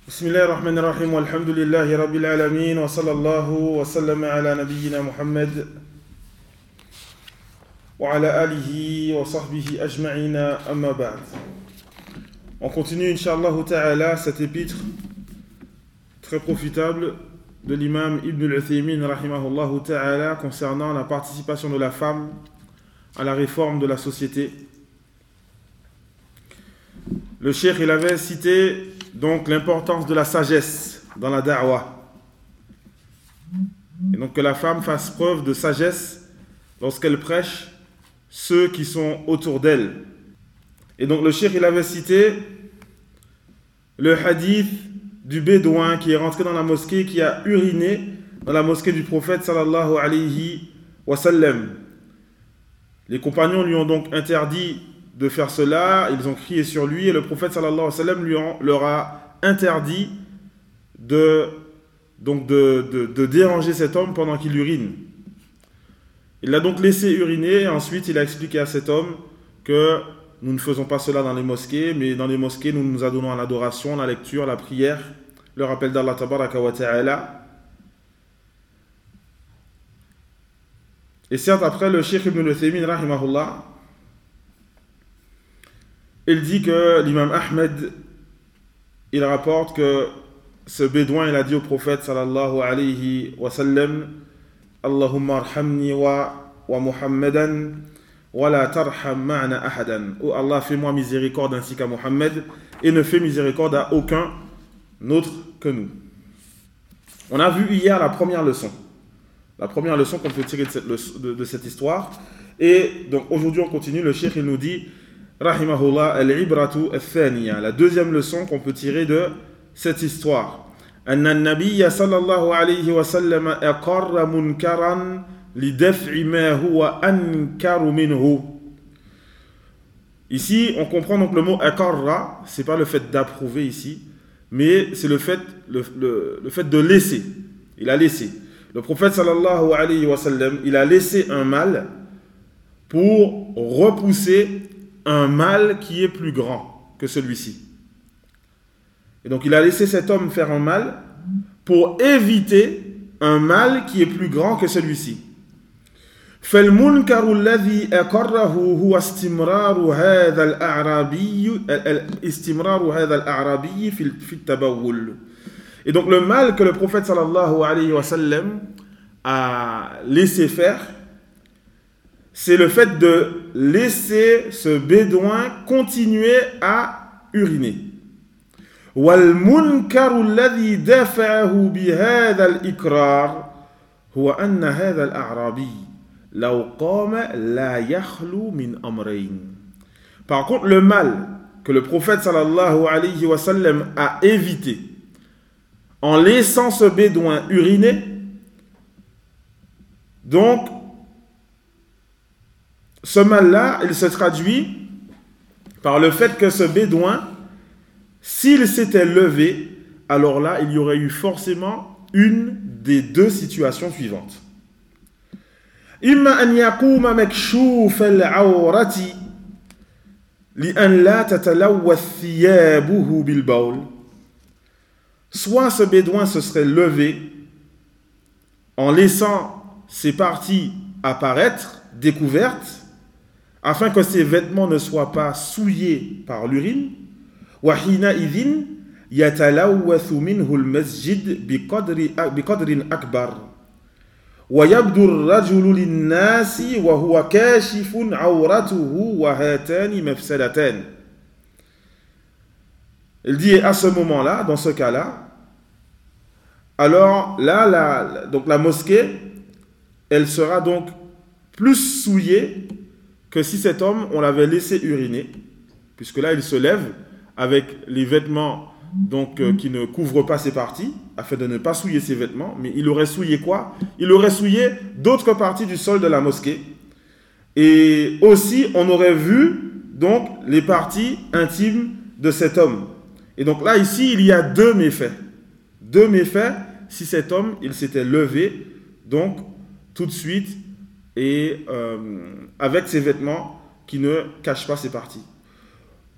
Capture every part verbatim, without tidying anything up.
بسم الله الرحمن الرحيم والحمد لله رب العالمين وصلى الله وسلم على نبينا محمد وعلى آله وصحبه أجمعين أما بعد. On continue Inch'Allah Ta'ala cet épître très profitable de l'imam Ibn al-Uthaymin rahimahullah Ta'ala concernant la participation de la femme à la réforme de la société. Le cheikh il avait cité donc l'importance de la sagesse dans la da'wah. Et donc que la femme fasse preuve de sagesse lorsqu'elle prêche ceux qui sont autour d'elle. Et donc le cheikh il avait cité le hadith du bédouin qui est rentré dans la mosquée, qui a uriné dans la mosquée du prophète sallallahu alayhi wa sallam. Les compagnons lui ont donc interdit de faire cela, ils ont crié sur lui et le prophète sallallahu alayhi wa sallam lui ont, leur a interdit de, donc de, de, de déranger cet homme pendant qu'il urine. Il l'a donc laissé uriner et ensuite il a expliqué à cet homme que nous ne faisons pas cela dans les mosquées, mais dans les mosquées nous nous adonnons à l'adoration, la lecture, la prière, le rappel d'Allah tabaraka wa ta'ala. Et certes après le cheikh Ibn al-Uthaymin rahimahullah, il dit que l'imam Ahmed, il rapporte que ce bédouin, il a dit au prophète sallallahu alayhi wa sallam, Allahumma arhamni wa, wa Muhammadan, wa la tarham ma'na ahadan. Oh Allah, fais-moi miséricorde ainsi qu'à Muhammad, et ne fais miséricorde à aucun autre que nous. On a vu hier la première leçon. La première leçon qu'on peut tirer de cette, de, de cette histoire. Et donc aujourd'hui on continue, le cheikh il nous dit, rahimahullah al-ibratu al-thaniya, la deuxième leçon qu'on peut tirer de cette histoire. Anna an-nabiyya sallallahu alayhi wa sallam aqarra munkaran lidaf'i ma huwa ankaru minhu. Ici, on comprend donc le mot aqarra, c'est pas le fait d'approuver ici, mais c'est le fait, le, le, le fait de laisser. Il a laissé. Le prophète sallallahu alayhi wa sallam, il a laissé un mal pour repousser un mal qui est plus grand que celui-ci. Et donc il a laissé cet homme faire un mal pour éviter un mal qui est plus grand que celui-ci. فالمنكر الذي أقره هو استمرار هذا الأعرابي استمرار هذا الأعرابي في في التبول. Et donc le mal que le prophète sallallahu alayhi wa sallam a laissé faire, c'est le fait de laisser ce bédouin continuer à uriner. وَالْمُنْكَرُ الَّذِي دَفَعَهُ بِهَذَا الْإِقْرَارِ هو أن هذا الأعرابي لو قام لا يخلو من أمرين. Par contre, le mal que le prophète sallallahu alayhi wa sallam a évité en laissant ce bédouin uriner, donc ce mal-là, il se traduit par le fait que ce bédouin, s'il s'était levé, alors là, il y aurait eu forcément une des deux situations suivantes. إما أن يقوم مكشوف العورة لأن لا تتلوث ثيابه بالبول. Soit ce bédouin se serait levé en laissant ses parties apparaître, découvertes, afin que ses vêtements ne soient pas souillés par l'urine. وحينئذ يتلوث منه المسجد بقدر بقدر أكبر ويبدو الرجل للناس وهو كاشف عورته وهاتان مفسدتان. Il dit à ce moment-là, dans ce cas-là, alors là, la, donc la mosquée, elle sera donc plus souillée que si cet homme, on l'avait laissé uriner, puisque là, il se lève avec les vêtements donc, euh, qui ne couvrent pas ses parties, afin de ne pas souiller ses vêtements, mais il aurait souillé quoi? Il aurait souillé d'autres parties du sol de la mosquée. Et aussi, on aurait vu donc les parties intimes de cet homme. Et donc là, ici, il y a deux méfaits. Deux méfaits si cet homme, il s'était levé, donc, tout de suite, et euh, avec ses vêtements qui ne cachent pas ses parties.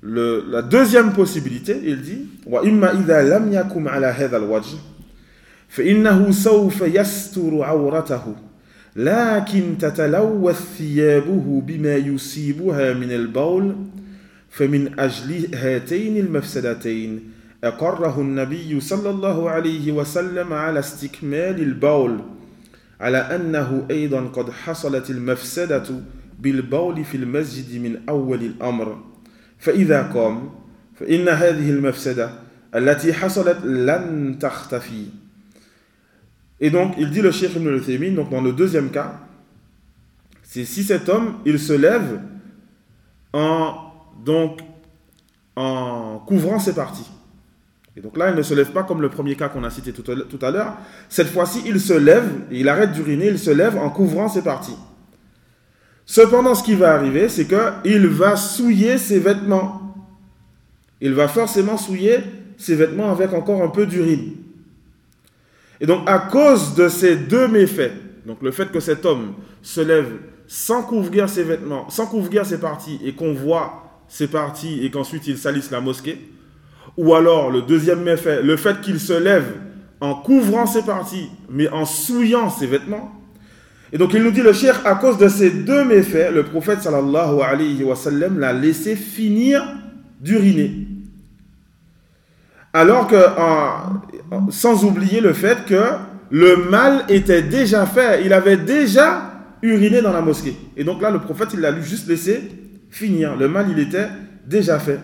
le, la deuxième possibilité, il dit وَإِمَّا إِذَا لَمْ يَكُمْ عَلَى هَذَا الْوَجْهِ فَإِنَّهُ سَوْفَ يَسْتُرُ عَوْرَتَهُ لكن تتلوث ثيابه بما يصيبها من البول فمن أجل هاتين المفسدتين أقره النبي صلى الله عليه وسلم على استكمال البول على أنه أيضا قد حصلت المفسدة بالبول في المسجد من أول الأمر فإذا قام فإن هذه المفسدة التي حصلت لن تختفي. Et donc, il dit le Cheikh Ibn al-Uthaymin, donc dans le deuxième cas, c'est si cet homme, il se lève en, donc, en couvrant ses parties. Et donc là, il ne se lève pas comme le premier cas qu'on a cité tout à l'heure. Cette fois-ci, il se lève, il arrête d'uriner, il se lève en couvrant ses parties. Cependant, ce qui va arriver, c'est qu'il va souiller ses vêtements. Il va forcément souiller ses vêtements avec encore un peu d'urine. Et donc, à cause de ces deux méfaits, donc le fait que cet homme se lève sans couvrir ses vêtements, sans couvrir ses parties, et qu'on voit ses parties et qu'ensuite il salisse la mosquée, ou alors le deuxième méfait, le fait qu'il se lève en couvrant ses parties, mais en souillant ses vêtements. Et donc, il nous dit, le cheikh, à cause de ces deux méfaits, le prophète sallallahu alayhi wa sallam l'a laissé finir d'uriner. Alors que, en, sans oublier le fait que le mal était déjà fait, il avait déjà uriné dans la mosquée. Et donc là, le prophète, il l'a juste laissé finir. Le mal, il était déjà fait.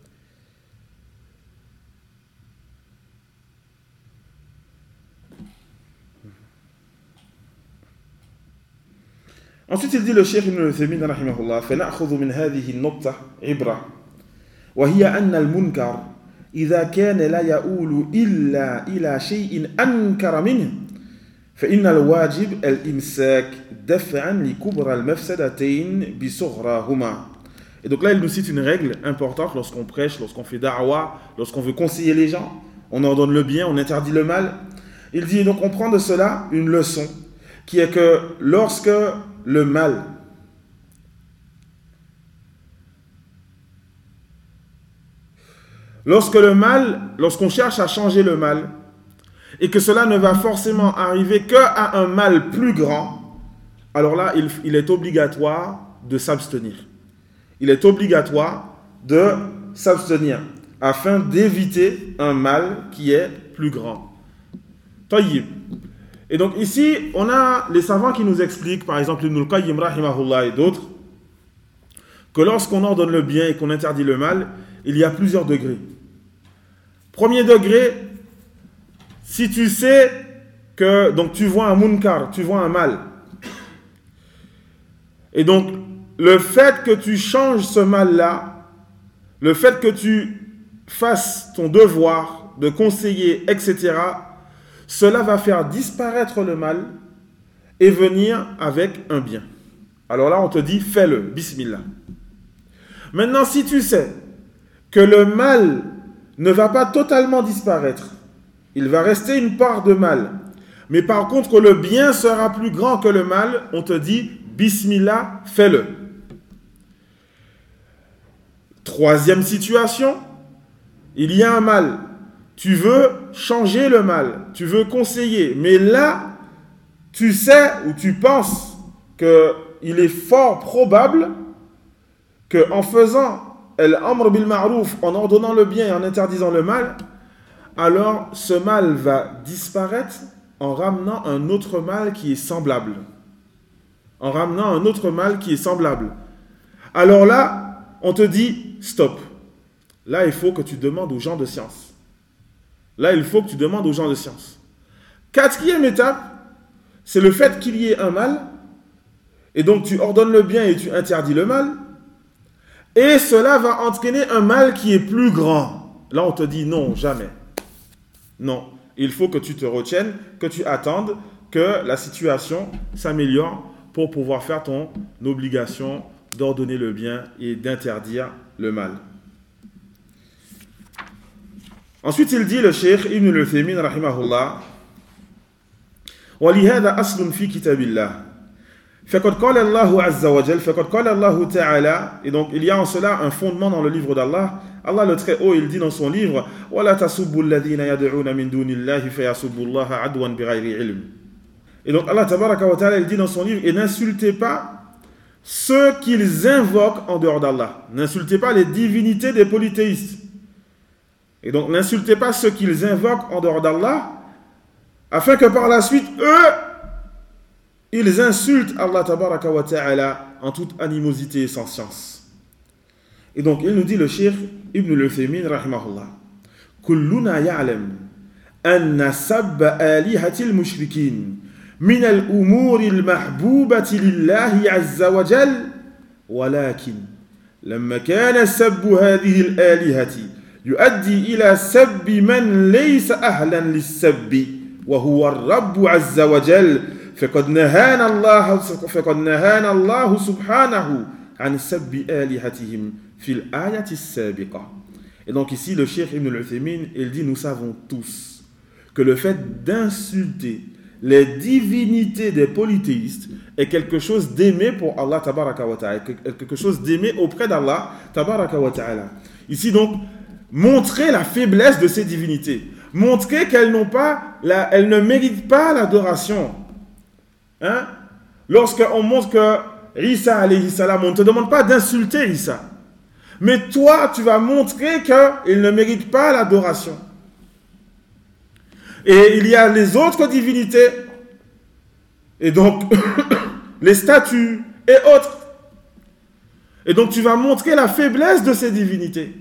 Ensuite, il dit le Cheikh Ibn al-Uthaymin rahimahullah, فنأخذ من هذه النقطة عبرة وهي أن المنكر إذا كان لا يؤول إلا إلى شيء أنكر منه فإن الواجب الإمساك دفعا لكبرى المفسدتين بصغراهما. Et donc là, il nous cite une règle importante lorsqu'on prêche, lorsqu'on fait da'wa, lorsqu'on veut conseiller les gens. On ordonne le bien, on interdit le mal. Il dit, donc on prend de cela une leçon, qui est que lorsque le mal Lorsque le mal, lorsqu'on cherche à changer le mal, et que cela ne va forcément arriver qu'à un mal plus grand, alors là, il, il est obligatoire de s'abstenir. Il est obligatoire de s'abstenir, afin d'éviter un mal qui est plus grand. Tayyib. Et donc ici, on a les savants qui nous expliquent, par exemple Ibn al-Qayyim rahimahullah et d'autres, que lorsqu'on ordonne le bien et qu'on interdit le mal, il y a plusieurs degrés. Premier degré, si tu sais que donc tu vois un munkar, tu vois un mal, et donc le fait que tu changes ce mal-là, le fait que tu fasses ton devoir de conseiller, et cetera, cela va faire disparaître le mal et venir avec un bien. Alors là, on te dit, fais-le, bismillah. Maintenant, si tu sais que le mal ne va pas totalement disparaître, il va rester une part de mal, mais par contre le bien sera plus grand que le mal, on te dit bismillah, fais-le. Troisième situation, il y a un mal, tu veux changer le mal, tu veux conseiller, mais là tu sais ou tu penses qu'il est fort probable qu'en faisant Al-Amr bil Ma'rouf, en ordonnant le bien et en interdisant le mal, alors ce mal va disparaître en ramenant un autre mal qui est semblable. En ramenant un autre mal qui est semblable. Alors là, on te dit, stop. Là, il faut que tu demandes aux gens de science. Là, il faut que tu demandes aux gens de science. Quatrième étape, c'est le fait qu'il y ait un mal, et donc tu ordonnes le bien et tu interdis le mal, et cela va entraîner un mal qui est plus grand. Là, on te dit non, jamais. Non, il faut que tu te retiennes, que tu attendes que la situation s'améliore pour pouvoir faire ton obligation d'ordonner le bien et d'interdire le mal. Ensuite, il dit, le Cheikh Ibn al-Uthaymin, rahimahullah, وَلِهَذَا أَصْلٌ فِي كِتَابِ اللَّهِ فَقَدْ قَالَ اللَّهُ عَزَّ وَجَلَّ فَقَدْ قَالَ اللَّهُ تَعَالَى. Et donc il y a en cela un fondement dans le livre d'Allah. Allah le très haut, il dit dans son livre وَلَا تَسُبُّوا الَّذِينَ يَدْعُونَ مِن دُونِ اللَّهِ فَيَسُبُّوا اللَّهَ عَدْوًا بِغَيْرِ عِلْمٍ. Et donc Allah tabaraka wa ta'ala, il dit dans son livre, et n'insultez pas ceux qu'ils invoquent en dehors d'Allah. N'insultez pas les divinités des polythéistes. Et donc n'insultez pas ceux qu'ils invoquent en dehors d'Allah, afin que par la suite, eux, ils insultent Allah tabaraka wa ta'ala en toute animosité et sans science. Et donc il nous dit le cheikh Ibn al-Uthaymin rahimahullah, كلنا يعلم أن سب آلهة المشركين من الأمور المحبوبة لله عز وجل، ولكن لما كان سب هذه الآلهة يؤدي إلى سب من ليس أهلا للسب وهو الرب عز وجل، فقد نهانا الله فقد نهانا الله سبحانه عن سب آلهتهم في الآية السابقة. Et donc ici le cheikh Ibn al-Uthaymin, il dit, nous savons tous que le fait d'insulter les divinités des polythéistes est quelque chose d'aimé pour Allah tabaraka wa ta'ala, quelque chose d'aimé auprès d'Allah tabaraka wa ta'ala. Ici donc, montrer la faiblesse de ces divinités, montrer qu'elles n'ont pas la, elles ne méritent pas l'adoration. Hein? Lorsqu'on montre que Isa alayhi salam, on ne te demande pas d'insulter Isa, mais toi tu vas montrer qu'il ne mérite pas l'adoration. Et il y a les autres divinités, et donc les statues et autres. Et donc tu vas montrer la faiblesse de ces divinités.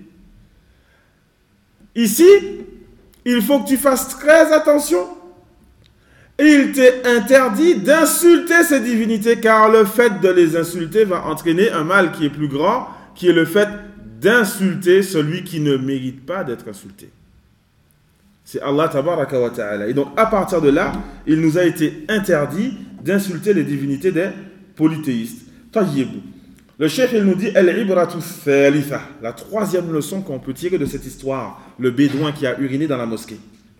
Ici, il faut que tu fasses très attention. Il t'est interdit d'insulter ces divinités, car le fait de les insulter va entraîner un mal qui est plus grand, qui est le fait d'insulter celui qui ne mérite pas d'être insulté. C'est Allah tabaraka wa ta'ala. Et donc à partir de là, il nous a été interdit d'insulter les divinités des polythéistes. Tayyib. Le chef, il nous dit al-ibratu thalitha, la troisième leçon qu'on peut tirer de cette histoire, le bédouin qui a uriné dans la mosquée.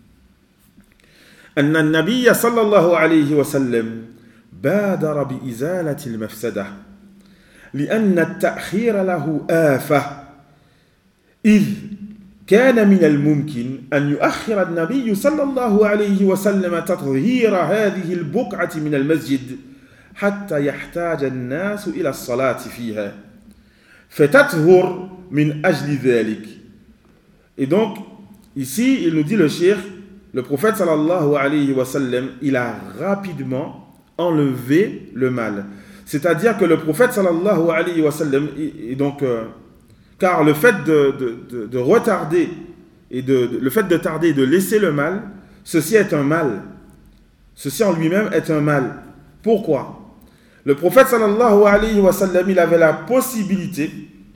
أن النبي صلى الله عليه وسلم بادر بإزالة المفسدة لأن التأخير له آفة، إذ كان من الممكن أن يؤخر النبي صلى الله عليه وسلم تطهير هذه البقعة من المسجد حتى يحتاج الناس إلى الصلاة فيها فتطهر من أجل ذلك. Et donc, ici, il nous dit le cheikh, le prophète sallallahu alayhi wa sallam, il a rapidement enlevé le mal. C'est-à-dire que le prophète sallallahu alayhi wa sallam, et donc, euh, car le fait de, de, de, de retarder, et de, de, le fait de tarder et de laisser le mal, ceci est un mal. Ceci en lui-même est un mal. Pourquoi? Le prophète sallallahu alayhi wa sallam, il avait la possibilité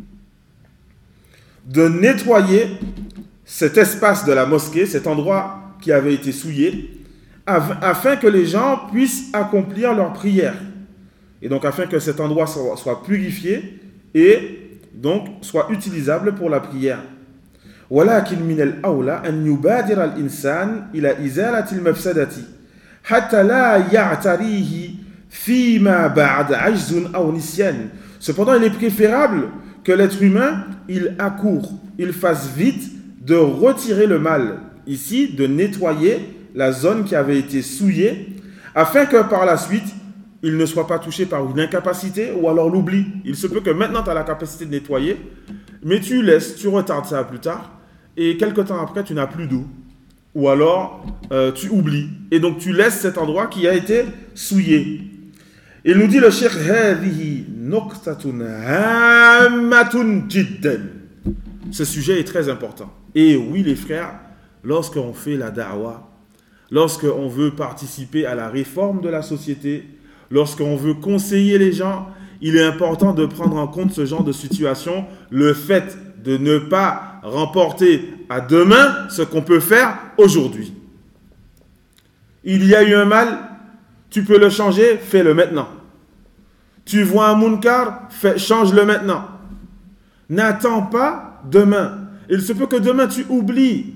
de nettoyer cet espace de la mosquée, cet endroit qui avait été souillé, afin que les gens puissent accomplir leur prière. Et donc afin que cet endroit soit, soit purifié et donc soit utilisable pour la prière. ولكن من الأولى أن يبادر الإنسان إلى إزالة المفسدة حتى لا يعتريه فيما بعد عجز أو نسيان. Cependant, il est préférable que l'être humain, il accourt, il fasse vite de retirer le mal, ici, de nettoyer la zone qui avait été souillée, afin que par la suite, il ne soit pas touché par une incapacité ou alors l'oubli. Il se peut que maintenant tu as la capacité de nettoyer, mais tu laisses, tu retardes ça plus tard, et quelque temps après, tu n'as plus d'eau. Ou alors, euh, tu oublies. Et donc, tu laisses cet endroit qui a été souillé. Il nous dit le cheikh, هذه نقطة هامة جدا. Ce sujet est très important. Et oui, les frères, lorsqu'on fait la da'wah, lorsqu'on veut participer à la réforme de la société, lorsqu'on veut conseiller les gens, il est important de prendre en compte ce genre de situation, le fait de ne pas remporter à demain ce qu'on peut faire aujourd'hui. Il y a eu un mal, tu peux le changer, fais-le maintenant. Tu vois un munkar, fais, change-le maintenant. N'attends pas demain. Il se peut que demain tu oublies.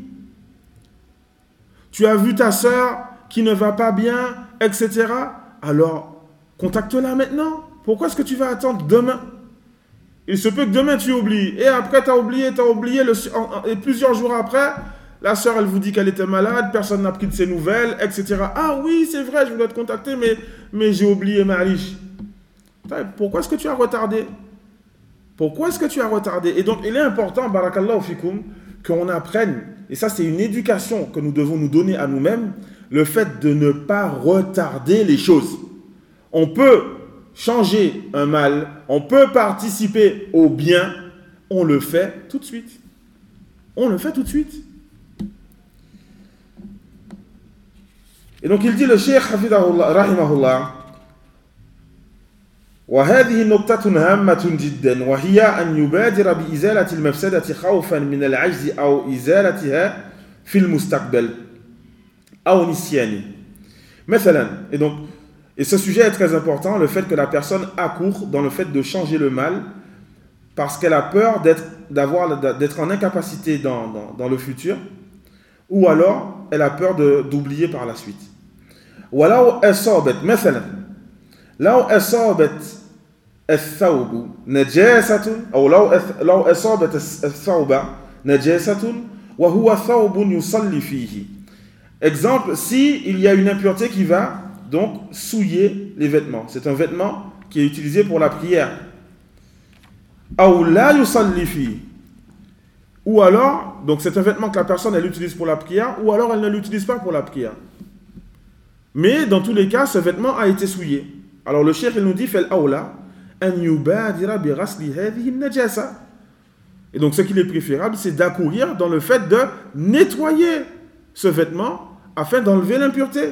Tu as vu ta sœur qui ne va pas bien, et cetera. Alors, contacte-la maintenant. Pourquoi est-ce que tu vas attendre demain? Il se peut que demain tu oublies. Et après, tu as oublié, tu as oublié. Le, et plusieurs jours après, la sœur, elle vous dit qu'elle était malade, personne n'a pris de ses nouvelles, et cetera. Ah oui, c'est vrai, je voulais te contacter, mais, mais j'ai oublié ma riche. Pourquoi est-ce que tu as retardé? Pourquoi est-ce que tu as retardé? Et donc, il est important, barakallahu fikum, qu'on apprenne, et ça c'est une éducation que nous devons nous donner à nous-mêmes, le fait de ne pas retarder les choses. On peut changer un mal, on peut participer au bien, on le fait tout de suite. On le fait tout de suite. Et donc il dit le Cheikh Hafidahullah, Rahimahullah, وهذه نقطة هامة جدا وهي أن يبادر بإزالة المفسدة خوفا من العجز أو إزالتها في المستقبل أو نسيانه. مثلا, et donc, et ce sujet est très important, le fait que la personne accourt dans le fait de changer le mal parce qu'elle a peur d'être, d'avoir, d'être en incapacité dans, dans, dans le futur, ou alors elle a peur de, d'oublier par la suite. ولو أصابت مثلا لو أصابت الثوب نجاسة أو لو لو أصابت الثوب نجاسة وهو ثوب يصلي فيه. Exemple, si il y a une impureté qui va donc souiller les vêtements. C'est un vêtement qui est utilisé pour la prière. أو لا يصلي فيه. Ou alors, donc c'est un vêtement que la personne elle utilise pour la prière, ou alors elle ne l'utilise pas pour la prière. Mais dans tous les cas, ce vêtement a été souillé. Alors le cheikh il nous dit fait l'aoula an yubadira bi ghasli hadhihi an-najasa. Et donc ce qu'il est préférable, c'est d'accourir dans le fait de nettoyer ce vêtement afin d'enlever l'impureté.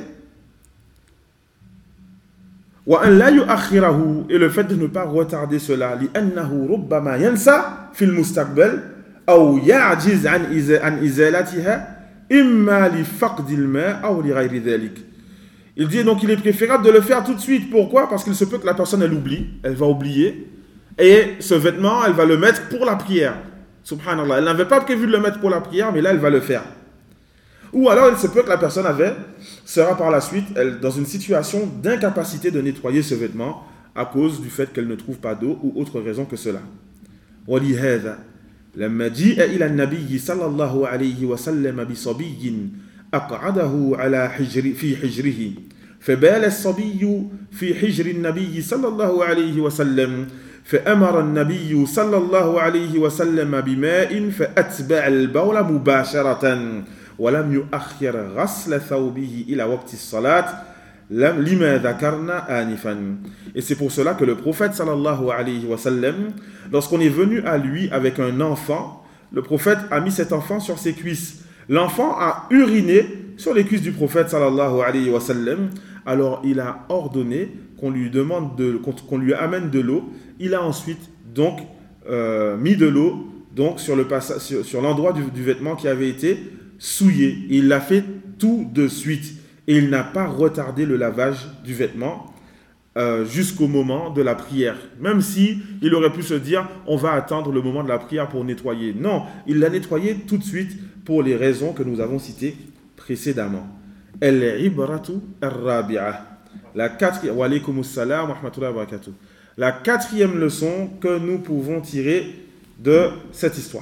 Wa an la yu'akhirahu, et le fait de ne pas retarder cela li annahu rubbama yansa fi al-mustaqbal aw ya'jiz an an izalatiha imma li faqd al-ma' aw li ghayri dhalik. Il dit donc qu'il est préférable de le faire tout de suite. Pourquoi? Parce qu'il se peut que la personne elle oublie, elle va oublier, et ce vêtement elle va le mettre pour la prière. Subhanallah, elle n'avait pas prévu de le mettre pour la prière, mais là elle va le faire. Ou alors il se peut que la personne avait, sera par la suite elle, dans une situation d'incapacité de nettoyer ce vêtement à cause du fait qu'elle ne trouve pas d'eau ou autre raison que cela. وَلِهَذَا لَمَّا جِيءَ إِلَى النَّبِيِّ صلى الله عليه وسلم بصبي أقعده على حجر في حجره فبال الصبي في حجر النبي صلى الله عليه وسلم فأمر النبي صلى الله عليه وسلم بماء فأتبع البول مباشرة ولم يؤخر غسل ثوبه إلى وقت الصلاة لما ذكرنا آنفا. Et c'est pour cela que le prophète sallallahu alayhi wa sallam, lorsqu'on est venu à lui avec un enfant, le prophète a mis cet enfant sur ses cuisses. L'enfant a uriné sur les cuisses du prophète sallallahu alayhi wa sallam. Alors il a ordonné qu'on lui demande de, qu'on lui amène de l'eau. Il a ensuite donc euh, mis de l'eau donc sur le passage, sur, sur l'endroit du, du vêtement qui avait été souillé. Et il l'a fait tout de suite et il n'a pas retardé le lavage du vêtement euh, jusqu'au moment de la prière. Même si il aurait pu se dire on va attendre le moment de la prière pour nettoyer. Non, il l'a nettoyé tout de suite pour les raisons que nous avons citées précédemment. Al-ibratu ar-rabi'a. La quatrième, wa alaykum assalam wa rahmatullahi wa barakatuh. La quatrième leçon que nous pouvons tirer de cette histoire.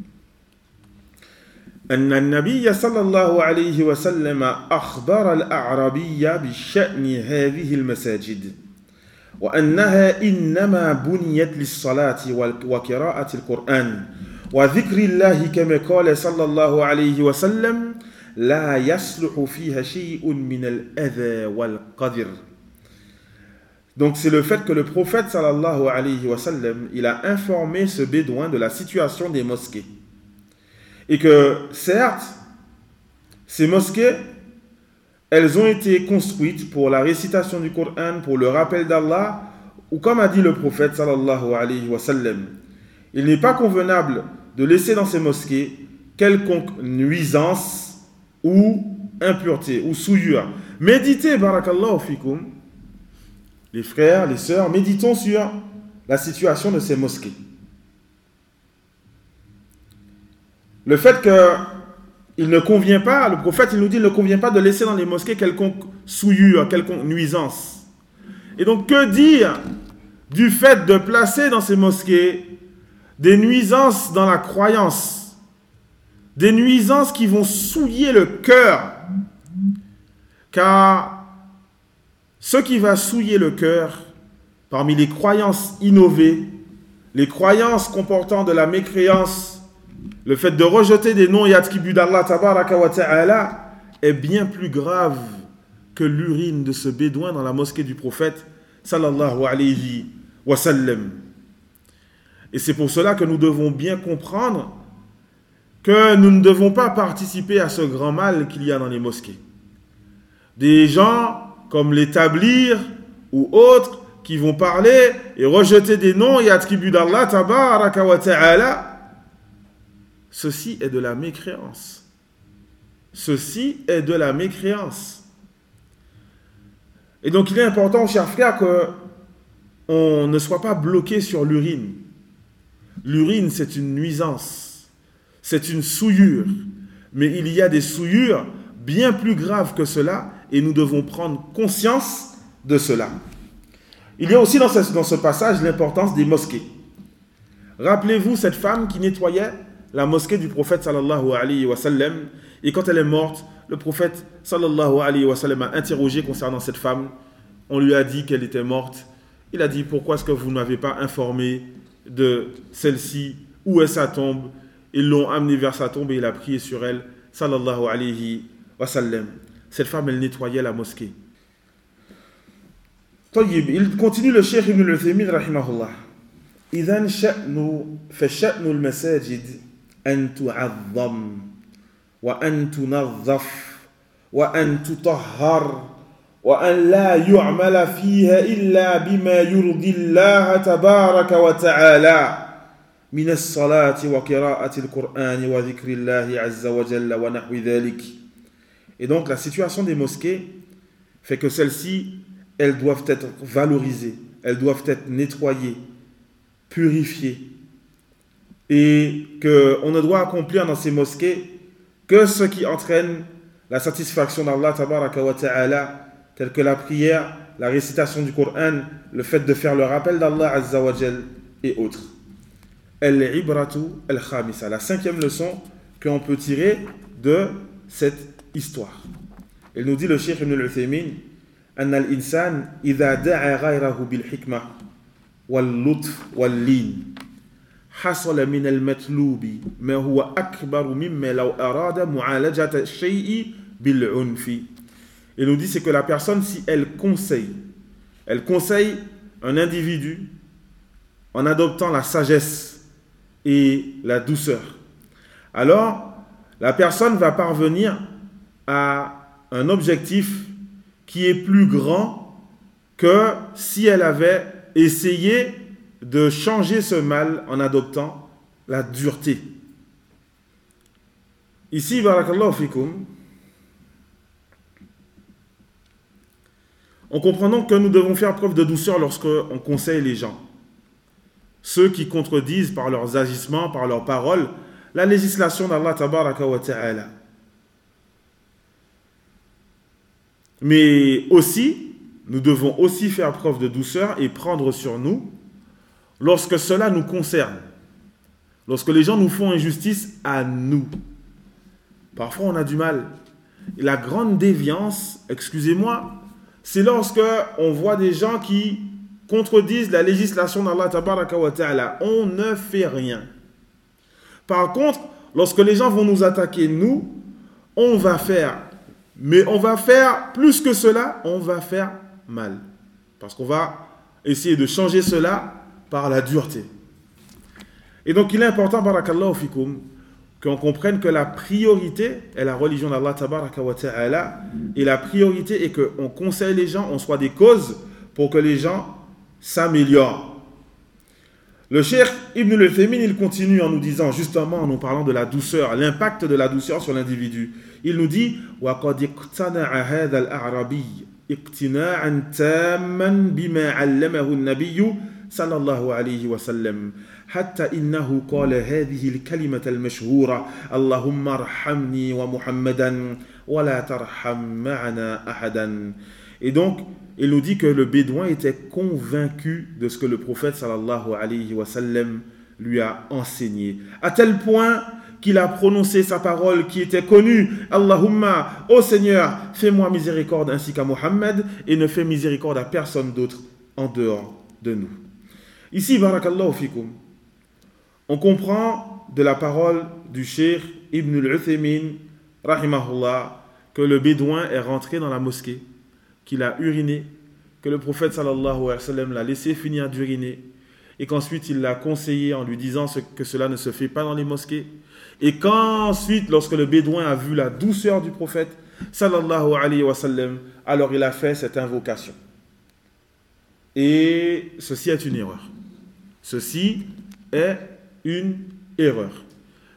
أن النبي صلى الله عليه وسلم أخبر الأعرابي بشأن هذه المساجد وأنها إنما بنيت للصلاة وقراءة القرآن وذكر الله كما قال صلى الله عليه وسلم لا يصلح فيها شيء من الأذى والقدر. Donc c'est le fait que le prophète sallallahu alayhi wa sallam, il a informé ce bédouin de la situation des mosquées. Et que certes, ces mosquées, elles ont été construites pour la récitation du Coran, pour le rappel d'Allah, ou comme a dit le prophète sallallahu alayhi wa sallam, il n'est pas convenable de laisser dans ces mosquées quelconque nuisance ou impureté ou souillure. Méditez, barakallahu fikum, les frères, les sœurs, méditons sur la situation de ces mosquées. Le fait qu'il ne convient pas, le prophète il nous dit, il ne convient pas de laisser dans les mosquées quelconque souillure, quelconque nuisance. Et donc, que dire du fait de placer dans ces mosquées des nuisances dans la croyance, des nuisances qui vont souiller le cœur, car ce qui va souiller le cœur, parmi les croyances innovées, les croyances comportant de la mécréance, le fait de rejeter des noms et attributs d'Allah tabaraka wa ta'ala est bien plus grave que l'urine de ce bédouin dans la mosquée du prophète sallallahu alayhi wa sallam. Et c'est pour cela que nous devons bien comprendre que nous ne devons pas participer à ce grand mal qu'il y a dans les mosquées. Des gens comme les tablirs ou autres qui vont parler et rejeter des noms et attributs d'Allah tabaraka wa ta'ala, ceci est de la mécréance. Ceci est de la mécréance. Et donc il est important, chers frères, qu'on ne soit pas bloqué sur l'urine. L'urine, c'est une nuisance, c'est une souillure. Mais il y a des souillures bien plus graves que cela et nous devons prendre conscience de cela. Il y a aussi dans ce, dans ce passage l'importance des mosquées. Rappelez-vous cette femme qui nettoyait la mosquée du prophète sallallahu alayhi wa sallam, et quand elle est morte, le prophète sallallahu alayhi wa sallam a interrogé concernant cette femme. On lui a dit qu'elle était morte. Il a dit: pourquoi est-ce que vous ne m'avez pas informé de celle-ci? Où est sa tombe? Ils l'ont amenée vers sa tombe et il a prié sur elle sallallahu alayhi wa sallam. Cette femme, elle nettoyait la mosquée. Il continue le Cheikh Ibn al-Uthaymin rahimahullah. إذن شأن فشأن المساجد أن تعظم وأن تنظف وأن تطهر وأن لا يعمل فيها إلا بما يرضي الله تبارك وتعالى من الصلاة وقراءة القرآن وذكر الله عز وجل ونحو ذلك. Et donc la situation des mosquées fait que celles-ci, elles doivent être valorisées, elles doivent être nettoyées, purifiées, et qu'on ne doit accomplir dans ces mosquées que ce qui entraîne la satisfaction d'Allah tabaraka wa ta'ala, tel que la prière, la récitation du Coran, le fait de faire le rappel d'Allah azza wa jal et autres. Al-ibratu al-khamisa, la cinquième leçon qu'on peut tirer de cette histoire. Il nous dit le Cheikh Ibn al-Uthaymin: أن الإنسان إذا دعا غيره بالحكمة واللطف واللين حصل من المطلوب ما هو أكبر مما لو أراد معالجة الشيء بالعنف. Il nous dit c'est que la personne, si elle conseille, elle conseille un individu en adoptant la sagesse et la douceur, alors la personne va parvenir à un objectif qui est plus grand que si elle avait essayé de changer ce mal en adoptant la dureté. Ici, barakallahu fikum, on comprend donc que nous devons faire preuve de douceur lorsqu'on conseille les gens. Ceux qui contredisent par leurs agissements, par leurs paroles, la législation d'Allah tabaraka wa ta'ala. Mais aussi, nous devons aussi faire preuve de douceur et prendre sur nous lorsque cela nous concerne. Lorsque les gens nous font injustice à nous. Parfois, on a du mal. Et la grande déviance, excusez-moi, c'est lorsque on voit des gens qui contredisent la législation d'Allah tabaraka wa ta'ala. On ne fait rien. Par contre, lorsque les gens vont nous attaquer, nous, on va faire. Mais on va faire plus que cela, on va faire mal. Parce qu'on va essayer de changer cela par la dureté. Et donc il est important, barakallahu fikum, qu'on comprenne que la priorité est la religion d'Allah tabaraka wa ta'ala, et la priorité est qu'on conseille les gens, on soit des causes pour que les gens s'améliorent. Le Cheikh Ibn al-Uthaymin, il continue en nous disant, justement en nous parlant de la douceur, l'impact de la douceur sur l'individu. Il nous dit: وَقَدْ اقْتَنَعَ هَذَا الْأَعْرَبِيُّ اقْتِنَاعًا تَامًا بِمَا عَلَّمَهُ النَّبِيُّ صلى الله عليه وسلم حتى إنه قال هذه الكلمة المشهورة: اللهم ارحمني ومحمدا ولا ترحم معنا أحدا. Et donc, il nous dit que le bédouin était convaincu de ce que le prophète sallallahu alayhi wa sallam lui a enseigné. À tel point qu'il a prononcé sa parole qui était connue. Allahumma, ô Seigneur, fais-moi miséricorde ainsi qu'à Mohammed et ne fais miséricorde à personne d'autre en dehors de nous. Ici, barakallahu fikum, on comprend de la parole du cheikh Ibn al-Uthaymin, rahimahullah, que le bédouin est rentré dans la mosquée, qu'il a uriné, que le prophète sallallahu alayhi wa sallam l'a laissé finir d'uriner, et qu'ensuite il l'a conseillé en lui disant que cela ne se fait pas dans les mosquées, et qu'ensuite, lorsque le bédouin a vu la douceur du prophète sallallahu alayhi wa sallam, alors il a fait cette invocation. Et ceci est une erreur. Ceci est une erreur. Pourquoi ?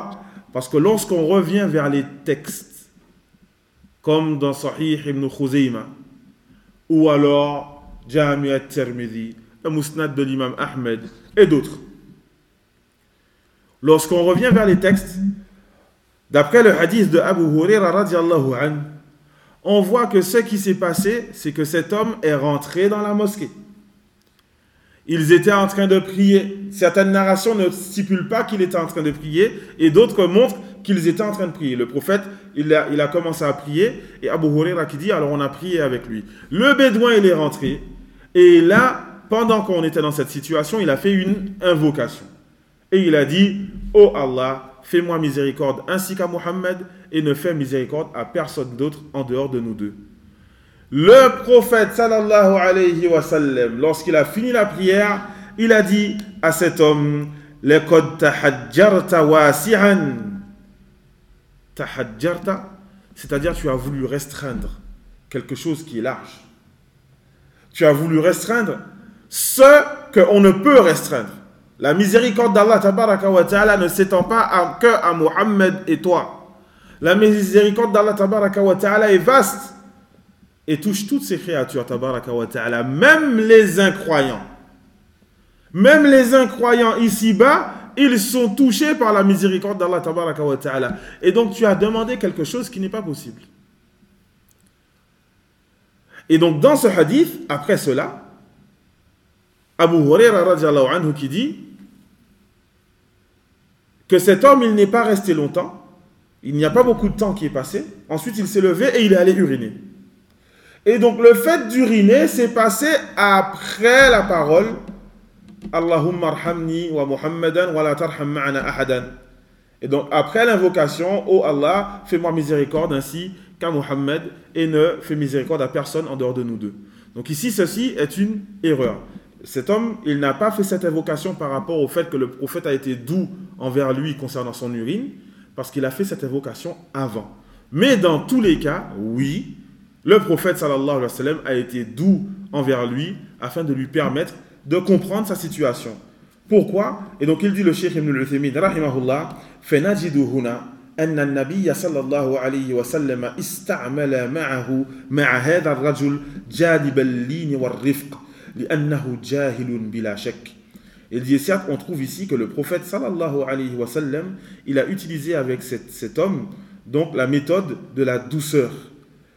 Parce que lorsqu'on revient vers les textes, comme dans Sahih ibn Khuzayma, ou alors Jami' at-Tirmidhi, le Musnad de l'imam Ahmed et d'autres, lorsqu'on revient vers les textes, d'après le hadith de Abu Huraira radiallahu anhu, on voit que ce qui s'est passé, c'est que cet homme est rentré dans la mosquée. Ils étaient en train de prier. Certaines narrations ne stipulent pas qu'il était en train de prier, et d'autres montrent qu'ils étaient en train de prier. Le prophète, il a, il a commencé à prier, et Abu Huraira qui dit, alors on a prié avec lui. Le bédouin, il est rentré, et là, pendant qu'on était dans cette situation, il a fait une invocation. Et il a dit, ô Allah, fais-moi miséricorde ainsi qu'à Mohammed, et ne fais miséricorde à personne d'autre en dehors de nous deux. Le prophète sallallahu alayhi wa sallam, lorsqu'il a fini la prière, il a dit à cet homme, laqad tahajjarta wasi'an. Tahajjarta, c'est-à-dire tu as voulu restreindre quelque chose qui est large. Tu as voulu restreindre ce qu'on ne peut restreindre. La miséricorde d'Allah tabaraka wa ta'ala ne s'étend pas à, que à Mohammed et toi. La miséricorde d'Allah tabaraka wa ta'ala est vaste et touche toutes ces créatures tabaraka wa ta'ala, même les incroyants. Même les incroyants ici-bas, ils sont touchés par la miséricorde d'Allah tabaraka wa ta'ala. Et donc tu as demandé quelque chose qui n'est pas possible. Et donc dans ce hadith, après cela, Abu Huraira radiallahu anhu qui dit que cet homme, il n'est pas resté longtemps, il n'y a pas beaucoup de temps qui est passé, ensuite il s'est levé et il est allé uriner. Et donc le fait d'uriner s'est passé après la parole Allahumma arhamni wa Muhammadan wa la tarham ma'ana ahadan. Et donc après l'invocation, ô Allah, fais-moi miséricorde ainsi qu'à Muhammad et ne fais miséricorde à personne en dehors de nous deux. Donc ici, ceci est une erreur. Cet homme, il n'a pas fait cette invocation par rapport au fait que le prophète a été doux envers lui concernant son urine, parce qu'il a fait cette invocation avant. Mais dans tous les cas, oui, le prophète sallallahu alayhi wa sallam a été doux envers lui afin de lui permettre de comprendre sa situation. Pourquoi ? Et donc il dit le cheikh Ibn al-Uthaymin rahimahullah, فَنَجِدُ هُنَا أن النبي صلى الله عليه وسلم استعمل معه مع هذا الرجل جانب اللين والرفق لأنه جاهل بلا شك. Il dit, certes, on trouve ici que le prophète sallallahu alayhi wa sallam, il a utilisé avec cet, cet homme donc la méthode de la douceur. Pourquoi ?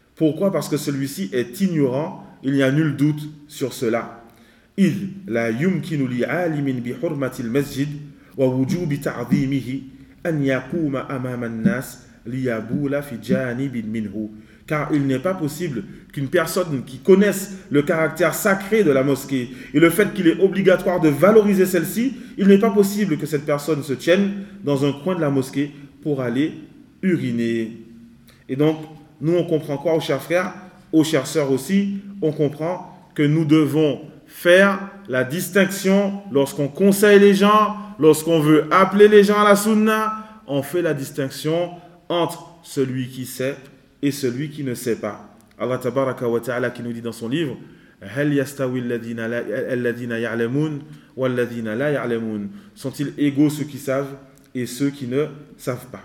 Parce que celui-ci est ignorant, il n'y a nul doute sur cela. إذ لا يمكن لعالم بحرمة المسجد ووجوب تعظيمه أن يقوم أمام الناس ليبول في جانب منه. Car il n'est pas possible qu'une personne qui connaisse le caractère sacré de la mosquée et le fait qu'il est obligatoire de valoriser celle-ci, il n'est pas possible que cette personne se tienne dans un coin de la mosquée pour aller uriner. Et donc, nous on comprend quoi, aux chers frères, aux chères sœurs aussi, on comprend que nous devons faire la distinction lorsqu'on conseille les gens, lorsqu'on veut appeler les gens à la sunna, on fait la distinction entre celui qui sait et celui qui ne sait pas. Allah tabaraka wa ta'ala qui nous dit dans son livre, هل يستوي الذين لا الذين يعلمون والذين لا يعلمون. Sont-ils égaux ceux qui savent et ceux qui ne savent pas?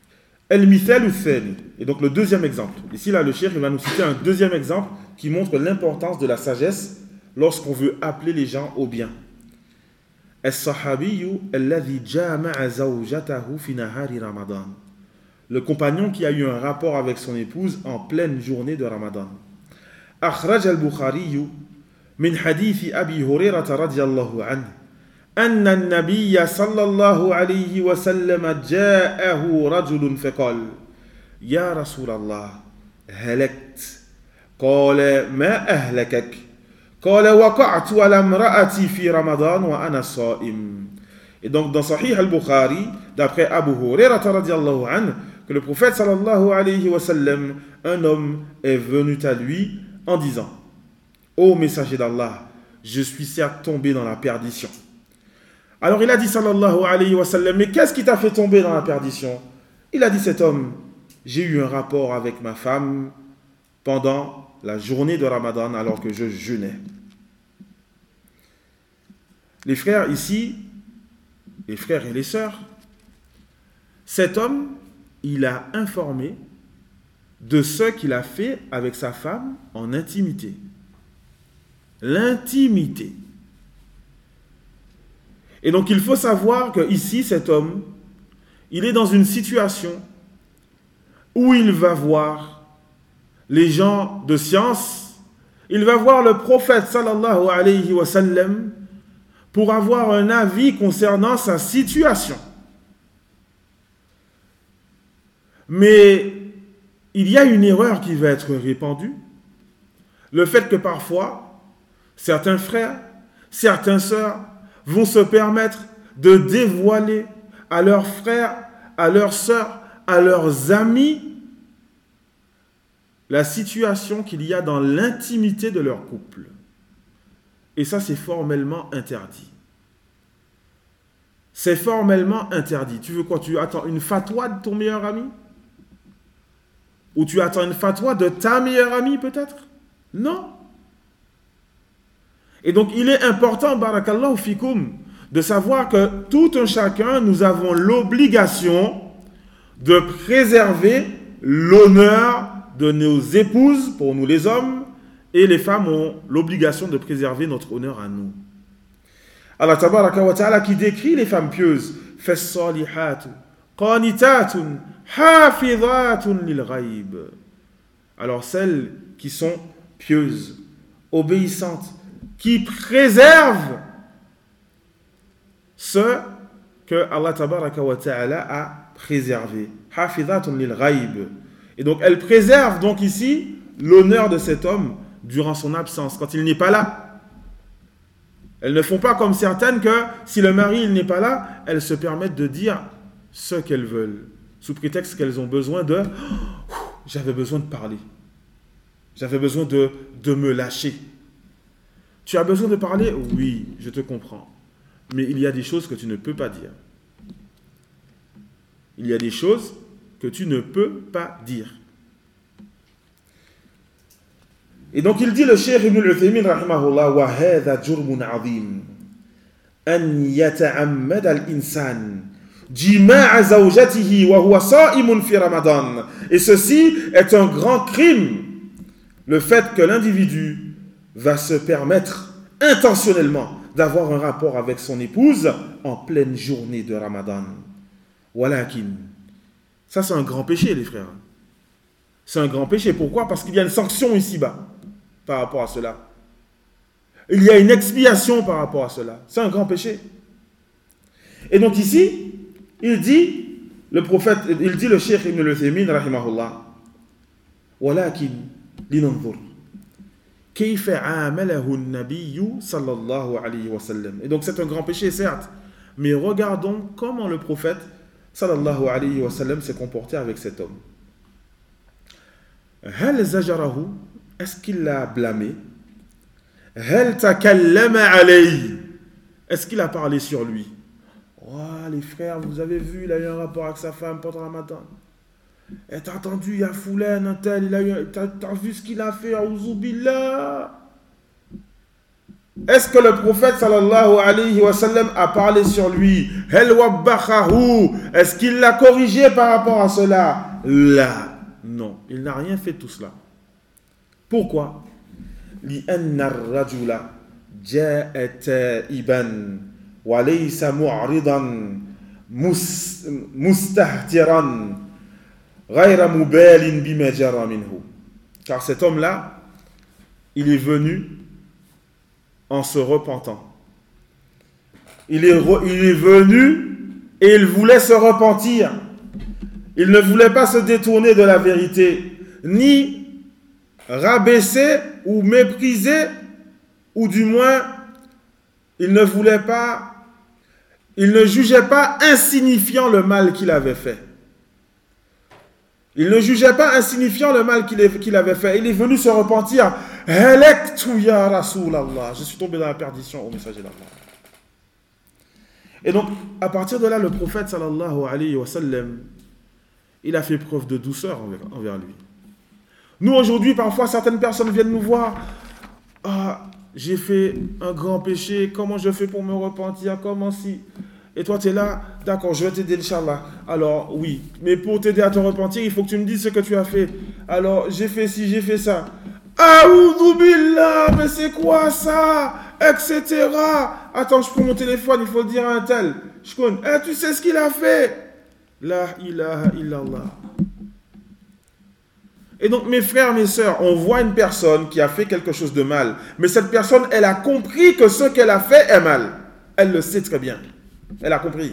المثال الثاني. Et donc le deuxième exemple. Ici là le cheikh il va nous citer un deuxième exemple qui montre l'importance de la sagesse lorsqu'on veut appeler les gens au bien. الصحابي الذي جامع زوجته في نهار رمضان. Le compagnon qui a eu un rapport avec son épouse en pleine journée de Ramadan. أخرج البخاري من حديث أبي هريرة رضي الله عنه أن النبي صلى الله عليه وسلم جاءه رجل فقال يا رسول الله هلكت قال ما أهلكك قال وقعت على امرأتي في رمضان وأنا صائم. Et donc dans Sahih al-Bukhari, d'après Abu Hurairah radiyallahu anhu, que le prophète sallallahu alayhi wa sallam, un homme est venu à lui en disant: Ô messager d'Allah, je suis certes tombé dans la perdition. Alors il a dit sallallahu alayhi wa sallam, mais qu'est-ce qui t'a fait tomber dans la perdition? Il a dit cet homme, j'ai eu un rapport avec ma femme pendant la journée de Ramadan alors que je jeûnais. Les frères ici, les frères et les sœurs, cet homme, il a informé de ce qu'il a fait avec sa femme en intimité. L'intimité. Et donc il faut savoir que ici, cet homme, il est dans une situation où il va voir les gens de science, il va voir le prophète sallallahu alayhi wa sallam pour avoir un avis concernant sa situation. Mais il y a une erreur qui va être répandue, le fait que parfois, certains frères, certaines sœurs vont se permettre de dévoiler à leurs frères, à leurs sœurs, à leurs amis, la situation qu'il y a dans l'intimité de leur couple. Et ça, c'est formellement interdit. C'est formellement interdit. Tu veux quoi? Tu attends une fatwa de ton meilleur ami? Ou tu attends une fatwa de ta meilleure amie peut-être? Non. Et donc, il est important, barakallahu fikoum, de savoir que tout un chacun, nous avons l'obligation de préserver l'honneur de nos épouses, pour nous les hommes, et les femmes ont l'obligation de préserver notre honneur à nous. Allah tabaraka wa ta'ala qui décrit les femmes pieuses, fas-salihatu qanitatun hafizatun lil ghaib. Alors celles qui sont pieuses, obéissantes, qui préservent ce que Allah tabaraka wa ta'ala a préservé. Hafizatun lil ghaib. Et donc elles préservent donc ici l'honneur de cet homme durant son absence, quand il n'est pas là. Elles ne font pas comme certaines que si le mari il n'est pas là, elles se permettent de dire ce qu'elles veulent, sous prétexte qu'elles ont besoin de oh, « j'avais besoin de parler, j'avais besoin de, de me lâcher ». Tu as besoin de parler? Oui, je te comprends. Mais il y a des choses que tu ne peux pas dire. Il y a des choses que tu ne peux pas dire. Et donc il dit le Cheikh Ibn al-Uthaymin rahimahullah wa hadha jurmun azim an yata'ammad al-insan jima'a zawjatihi wa huwa sa'imun fi Ramadan. Et ceci est un grand crime, le fait que l'individu va se permettre intentionnellement d'avoir un rapport avec son épouse en pleine journée de Ramadan. Walakin, ça c'est un grand péché les frères. C'est un grand péché. Pourquoi? Parce qu'il y a une sanction ici-bas par rapport à cela. Il y a une expiation par rapport à cela. C'est un grand péché. Et donc ici, il dit, le prophète, il dit le Cheikh Ibn al-Uthaymin rahimahullah, walakin linanzur kayfa amalahu an-nabiy sallallahu alayhi wa sallam. Et donc c'est un grand péché certes, mais regardons comment le prophète sallallahu alayhi wa sallam s'est comporté avec cet homme. Hal zajarahu, est-ce qu'il l'a blâmé? Hal takallama alayhi, est-ce qu'il a parlé sur lui? Oh, les frères, vous avez vu, il a eu un rapport avec sa femme pendant Ramadan. Et t'as entendu, il y a Foulen, un tel, il a eu, t'as, t'as vu ce qu'il a fait, Aouzubillah. Est-ce que le prophète sallallahu alayhi wa sallam a parlé sur lui? Hal wabbakhahu, est-ce qu'il l'a corrigé par rapport à cela? Là. Non, il n'a rien fait de tout cela. Pourquoi? لأن الرجل جاء تائبا وليس معرضا مستهترا غير مبال بما جرى منه. Car cet homme-là, il est venu en se repentant. Il est, re, il est venu et il voulait se repentir. Il ne voulait pas se détourner de la vérité, ni rabaisser ou mépriser, ou du moins, il ne voulait pas, il ne jugeait pas insignifiant le mal qu'il avait fait. Il ne jugeait pas insignifiant le mal qu'il, est, qu'il avait fait. Il est venu se repentir. Halaktu ya Rasulallah. Je suis tombé dans la perdition au messager d'Allah. Et donc, à partir de là, le prophète sallallahu alayhi wa sallam, il a fait preuve de douceur envers, envers lui. Nous, aujourd'hui, parfois, certaines personnes viennent nous voir. Ah, j'ai fait un grand péché. Comment je fais pour me repentir? Comment si... Et toi, tu es là, d'accord, je vais t'aider, Inch'Allah. Alors, oui, mais pour t'aider à te repentir, il faut que tu me dises ce que tu as fait. Alors, j'ai fait ci, j'ai fait ça. Aoudou billah, mais c'est quoi ça? Etc. Attends, je prends mon téléphone, il faut le dire à un tel. Je connais. Eh, tu sais ce qu'il a fait? La ilaha illallah. Et donc, mes frères, mes sœurs, on voit une personne qui a fait quelque chose de mal. Mais cette personne, elle a compris que ce qu'elle a fait est mal. Elle le sait très bien. Elle a compris.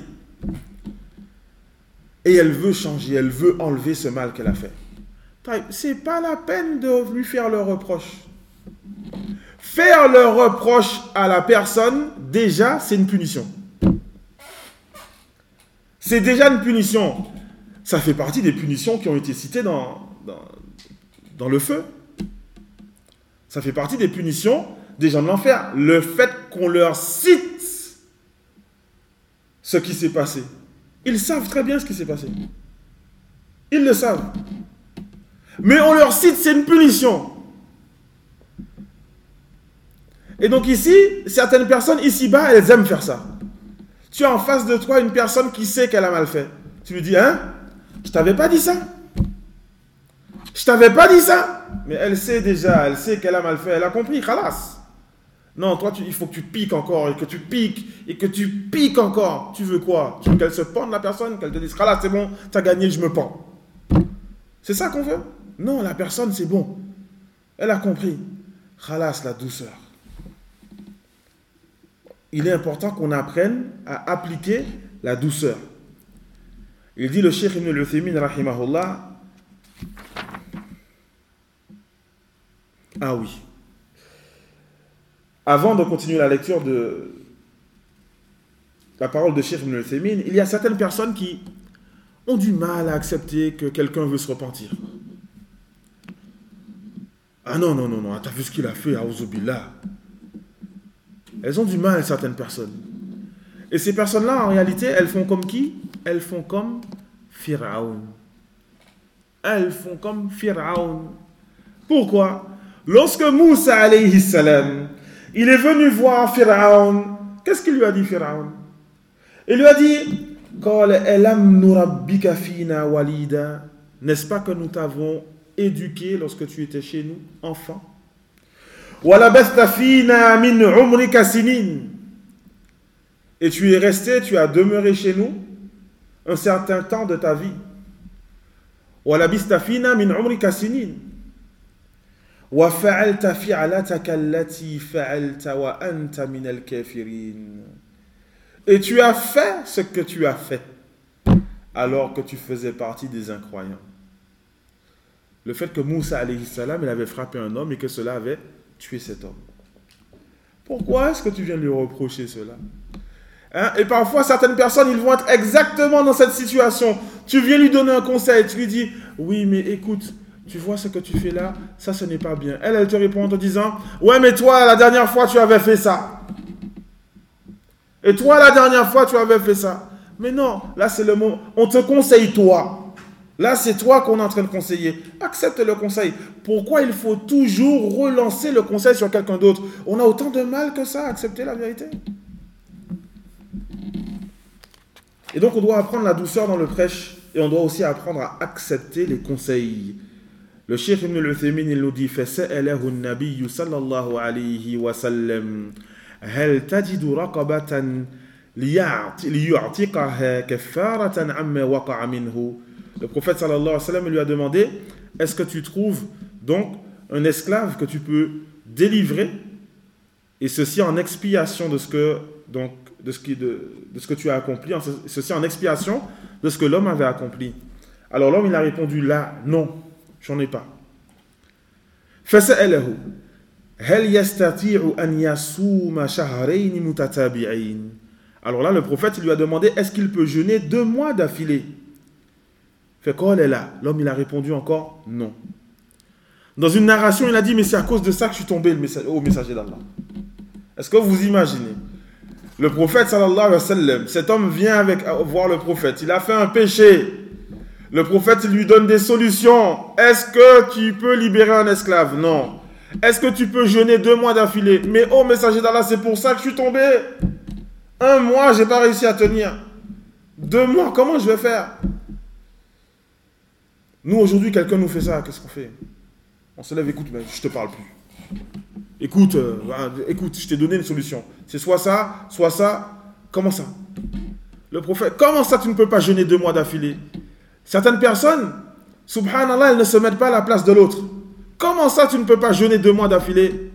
Et elle veut changer, elle veut enlever ce mal qu'elle a fait. C'est pas la peine de lui faire le reproche. Faire le reproche à la personne, déjà, c'est une punition. C'est déjà une punition. Ça fait partie des punitions qui ont été citées dans, dans, dans le feu. Ça fait partie des punitions des gens de l'enfer. Le fait qu'on leur cite ce qui s'est passé. Ils savent très bien ce qui s'est passé. Ils le savent. Mais on leur cite, c'est une punition. Et donc ici, certaines personnes ici-bas, elles aiment faire ça. Tu as en face de toi une personne qui sait qu'elle a mal fait. Tu lui dis, hein? Je t'avais pas dit ça. Je t'avais pas dit ça. Mais elle sait déjà, elle sait qu'elle a mal fait. Elle a compris, khalas. Non, toi, tu, il faut que tu piques encore, et que tu piques, et que tu piques encore. Tu veux quoi? Tu veux qu'elle se pende, la personne, qu'elle te dise, khalas, c'est bon, t'as gagné, je me pends. C'est ça qu'on veut? Non, la personne, c'est bon. Elle a compris. Khalas, la douceur. Il est important qu'on apprenne à appliquer la douceur. Il dit le Cheikh Ibn al-Uthaymin, rahimahullah. Ah oui. Avant de continuer la lecture de la parole de Cheikh Ibn al-Uthaymin, il y a certaines personnes qui ont du mal à accepter que quelqu'un veut se repentir. Ah non, non, non, non, t'as vu ce qu'il a fait, Aouzubillah. Elles ont du mal, certaines personnes. Et ces personnes-là, en réalité, elles font comme qui? Elles font comme Pharaon. Elles font comme Pharaon. Pourquoi? Lorsque Moussa, alayhi salam, il est venu voir Pharaon, qu'est-ce qu'il lui a dit, Pharaon? Il lui a dit, n'est-ce pas que nous t'avons éduqué lorsque tu étais chez nous, enfant? Et tu es resté, tu as demeuré chez nous un certain temps de ta vie. Et tu as fait ce que tu as fait alors que tu faisais partie des incroyants. Le fait que Moussa alayhi salam, il avait frappé un homme et que cela avait tué cet homme. Pourquoi est-ce que tu viens lui reprocher cela? Hein? Et parfois, certaines personnes, ils vont être exactement dans cette situation. Tu viens lui donner un conseil, tu lui dis, oui, mais écoute, tu vois ce que tu fais là, ça, ce n'est pas bien. Elle, elle te répond en te disant, ouais, mais toi, la dernière fois, tu avais fait ça. Et toi, la dernière fois, tu avais fait ça. Mais non, là, c'est le moment. On te conseille, toi. Là, c'est toi qu'on est en train de conseiller. Accepte le conseil. Pourquoi il faut toujours relancer le conseil sur quelqu'un d'autre? On a autant de mal que ça à accepter la vérité. Et donc, on doit apprendre la douceur dans le prêche et on doit aussi apprendre à accepter les conseils. Le Cheikh Ibn al-Uthaymin, il nous dit, فَسَأَلَهُ النَّبِيُّ صَلَّى اللَّهُ عَلَيْهِ وَسَلَّمَ هَلْ تَجِدُ رَقَبَةً لِيُعْتِقَهَا كَفَّارَةً عَمَّا وَقَعَ مِنْهُ. Le prophète sallallahu alayhi wa sallam lui a demandé, est-ce que tu trouves donc un esclave que tu peux délivrer, et ceci en expiation de ce que, donc, de ce, qui, de, de ce que tu as accompli, ceci en expiation de ce que l'homme avait accompli. Alors l'homme, il a répondu là, non, j'en ai pas. فسأله هل يستطيع أن يصوم شهرين متتابعين. Alors là, le prophète lui a demandé, est-ce qu'il peut jeûner deux mois d'affilée? فقال là. L'homme, il a répondu encore, non. Dans une narration, il a dit, mais c'est à cause de ça que je suis tombé au messager d'Allah. Est-ce que vous imaginez? Le prophète, sallallahu alayhi wa sallam, cet homme vient avec, voir le prophète. Il a fait un péché. Le prophète il lui donne des solutions. Est-ce que tu peux libérer un esclave? Non. Est-ce que tu peux jeûner deux mois d'affilée? Mais oh, messager d'Allah, c'est pour ça que je suis tombé. Un mois, je n'ai pas réussi à tenir. Deux mois, comment je vais faire? Nous, aujourd'hui, quelqu'un nous fait ça. Qu'est-ce qu'on fait? On se lève, écoute, mais je ne te parle plus. Écoute, euh, écoute, je t'ai donné une solution. C'est soit ça, soit ça. Comment ça? Le prophète, comment ça tu ne peux pas jeûner deux mois d'affilée? Certaines personnes, subhanallah, elles ne se mettent pas à la place de l'autre. Comment ça tu ne peux pas jeûner deux mois d'affilée?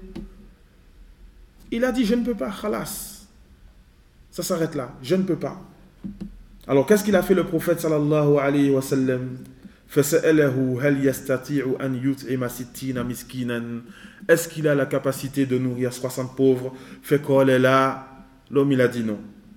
Il a dit, je ne peux pas, khalas. Ça s'arrête là, je ne peux pas. Alors qu'est-ce qu'il a fait le prophète sallallahu alayhi wa sallam? فَسَأَلَهُ هَلْ يَسْتَطِيعُ أَنْ يُطْعِمَ سِتِّينَ مِسْكِينًا. Est-ce qu'il a la capacité de nourrir soixante pauvres? فَقَالَ لَا. L'homme il a dit non.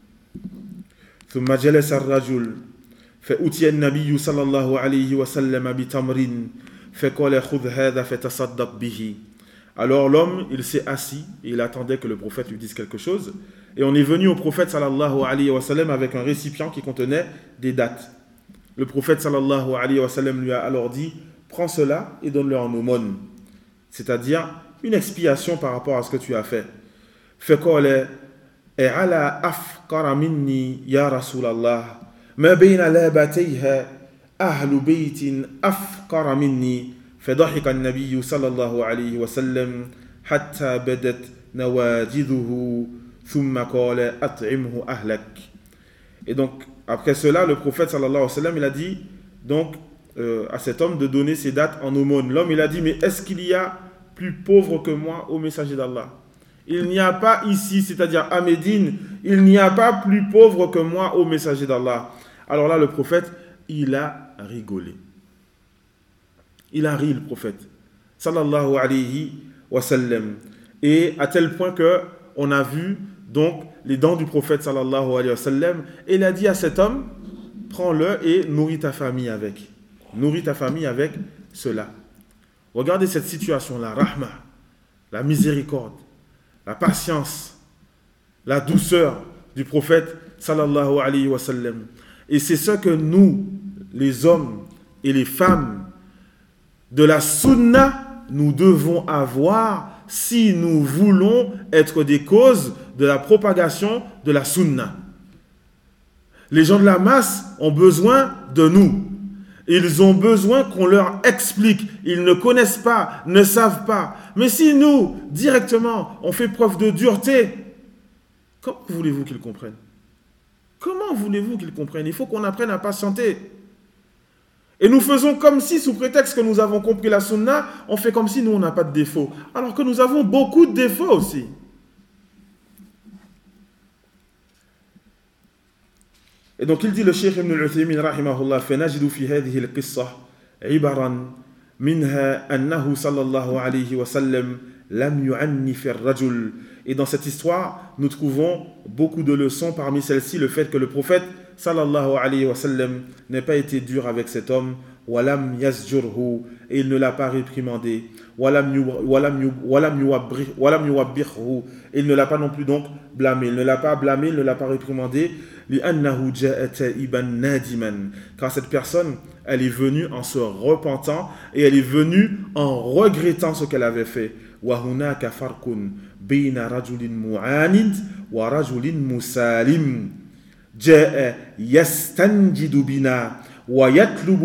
ثُمَّ جَلَسَ الرَّجُلُ فأتي النبي صلى الله عليه وسلم بتمر فقال خذ هذا فتصدق به. Alors l'homme, il s'est assis et il attendait que le prophète lui dise quelque chose. Et on est venu au prophète sallallahu alayhi wa sallam avec un récipient qui contenait des dattes. Le prophète sallallahu alayhi wa sallam lui a alors dit, prends cela et donne-le en aumône. C'est-à-dire une expiation par rapport à ce que tu as fait. فقال أعلى أفقر مني يا رسول الله ما بين لابتيها أهل بيت أفقر مني فضحك النبي صلى الله عليه وسلم حتى بدت نواجذه ثم قال أطعمه أهلك. Et donc après cela le prophète sallallahu alayhi wa sallam il a dit donc euh, à cet homme de donner ses dattes en aumône. L'homme il a dit, mais est-ce qu'il y a plus pauvre que moi au messager d'Allah? Il n'y a pas ici, c'est-à-dire à Médine, il n'y a pas plus pauvre que moi au messager d'Allah. Alors là, le prophète, il a rigolé. Il a ri, le prophète. Sallallahu alayhi wa sallam. Et à tel point qu'on a vu donc les dents du prophète, sallallahu alayhi wa sallam. Et il a dit à cet homme, prends-le et nourris ta famille avec. Nourris ta famille avec cela. Regardez cette situation, la rahma, la miséricorde, la patience, la douceur du prophète sallallahu alayhi wa sallam. Et c'est ce que nous, les hommes et les femmes de la sunna, nous devons avoir si nous voulons être des causes de la propagation de la sunna. Les gens de la masse ont besoin de nous. Ils ont besoin qu'on leur explique. Ils ne connaissent pas, ne savent pas. Mais si nous, directement, on fait preuve de dureté, comment voulez-vous qu'ils comprennent? Comment voulez-vous qu'ils comprennent? Il faut qu'on apprenne à patienter. Et nous faisons comme si, sous prétexte que nous avons compris la sunna, on fait comme si nous, on n'a pas de défauts. Alors que nous avons beaucoup de défauts aussi. Et donc il dit le Cheikh Ibn al-Uthaymin rahimahullah فنجد في هذه القصة عبرا منها أنه صلى الله عليه وسلم لم يعنف الرجل. Et dans cette histoire, nous trouvons beaucoup de leçons. Parmi celles-ci, le fait que le prophète sallallahu alayhi wa sallam n'ait pas été dur avec cet homme. Walam yasjurhu, et il ne l'a pas réprimandé. Walam yuwabbirhu, et il ne l'a pas non plus donc blâmé. Il ne l'a pas blâmé, il ne l'a pas réprimandé. Li'annahu ja'a ta'iban nadiman, car cette personne, elle est venue en se repentant et elle est venue en regrettant ce qu'elle avait fait. Wa hunaka farqun bayna rajulin mu'anid wa rajulin musalim. Ja'a yastanjidu bina. Et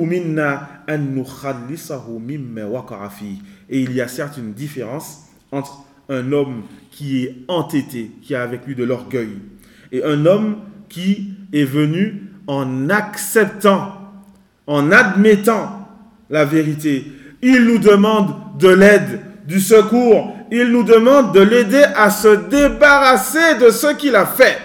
il y a certes une différence entre un homme qui est entêté, qui a avec lui de l'orgueil, et un homme qui est venu en acceptant, en admettant la vérité. Il nous demande de l'aide, du secours, il nous demande de l'aider à se débarrasser de ce qu'il a fait.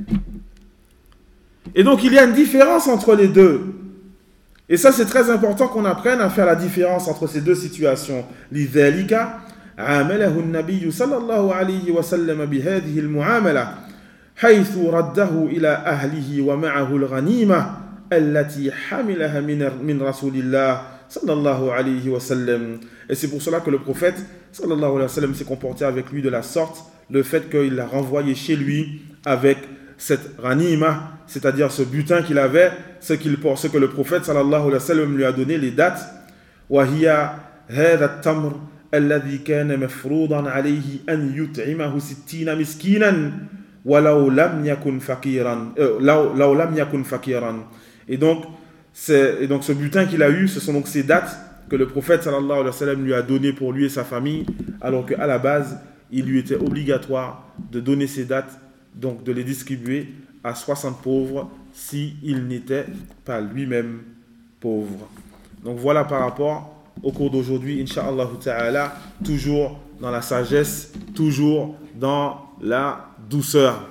Et donc, il y a une différence entre les deux. Et ça, c'est très important qu'on apprenne à faire la différence entre ces deux situations. لذلك عامله النبي صلى الله عليه وسلم بهذه المعاملة حيث رده إلى أهله ومعه الغنيمة التي حملها من من رسول الله صلى الله عليه وسلم. Et c'est pour cela que le prophète sallallahu alayhi wa sallam s'est comporté avec lui de la sorte, le fait qu'il l'a renvoyé chez lui avec cette ghanima, c'est-à-dire ce butin qu'il avait, ce, qu'il, ce que le prophète sallallahu alayhi wa sallam lui a donné, les dates. وهي هذا التمر الذي كان مفروضا عليه أن يطعمه ستين مسكينا ولو لم يكن فقيرا لو لو لم يكن فقيرا. Et donc, c'est, et donc ce butin qu'il a eu, ce sont donc ces dates que le prophète sallallahu alayhi wa sallam lui a donné pour lui et sa famille, alors qu'à la base, il lui était obligatoire de donner ces dates, donc de les distribuer à soixante pauvres s'il n'était pas lui-même pauvre. Donc voilà par rapport au cours d'aujourd'hui, Inch'Allah ta'ala, toujours dans la sagesse, toujours dans la douceur.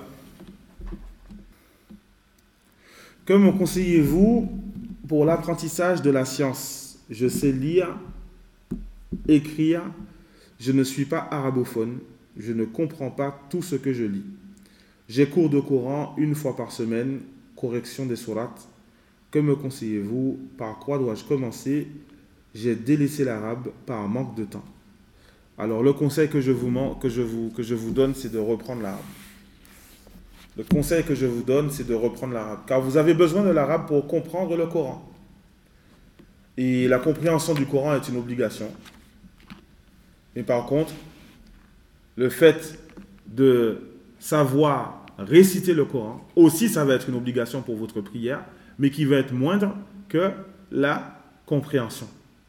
Que me conseillez-vous pour l'apprentissage de la science? Je sais lire, écrire, je ne suis pas arabophone, je ne comprends pas tout ce que je lis. J'ai cours de Coran une fois par semaine, correction des sourates. Que me conseillez-vous? Par quoi dois-je commencer? J'ai délaissé l'arabe par manque de temps. Alors le conseil que je vous, que je vous, que je vous donne, c'est de reprendre l'arabe. Le conseil que je vous donne, c'est de reprendre l'arabe. Car vous avez besoin de l'arabe pour comprendre le Coran. Et la compréhension du Coran est une obligation. Mais par contre, le fait de savoir réciter le Coran, aussi ça va être une obligation pour votre prière, mais qui va être moindre que la compréhension.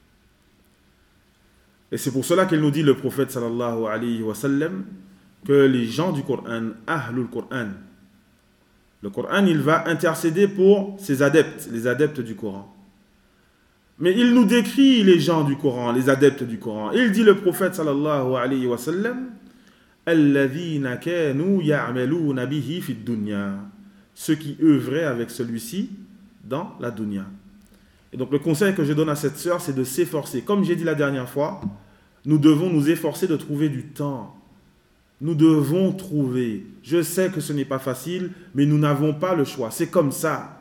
Et c'est pour cela qu'il nous dit, le prophète sallallahu alayhi wa sallam, que les gens du Coran, Ahlul Coran, le Coran, il va intercéder pour ses adeptes, les adeptes du Coran. Mais il nous décrit les gens du Coran, les adeptes du Coran. Il dit, le prophète sallallahu alayhi wa sallam, alladhina kanu ya'maluna bihi fi dunya, ceux qui œuvraient avec celui-ci dans la dunya. Et donc le conseil que je donne à cette sœur, c'est de s'efforcer. Comme j'ai dit la dernière fois, nous devons nous efforcer de trouver du temps. Nous devons trouver. Je sais que ce n'est pas facile, mais nous n'avons pas le choix. C'est comme ça.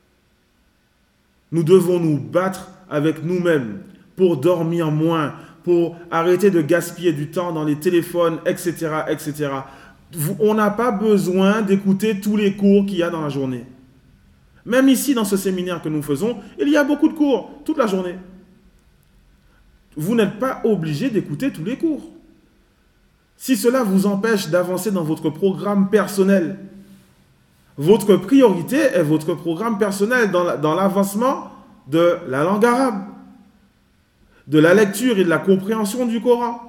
Nous devons nous battre avec nous-mêmes pour dormir moins, pour arrêter de gaspiller du temps dans les téléphones, et cetera, et cetera. On n'a pas besoin d'écouter tous les cours qu'il y a dans la journée. Même ici, dans ce séminaire que nous faisons, il y a beaucoup de cours, toute la journée. Vous n'êtes pas obligé d'écouter tous les cours. Si cela vous empêche d'avancer dans votre programme personnel, votre priorité est votre programme personnel dans, la, dans l'avancement de la langue arabe, de la lecture et de la compréhension du Coran.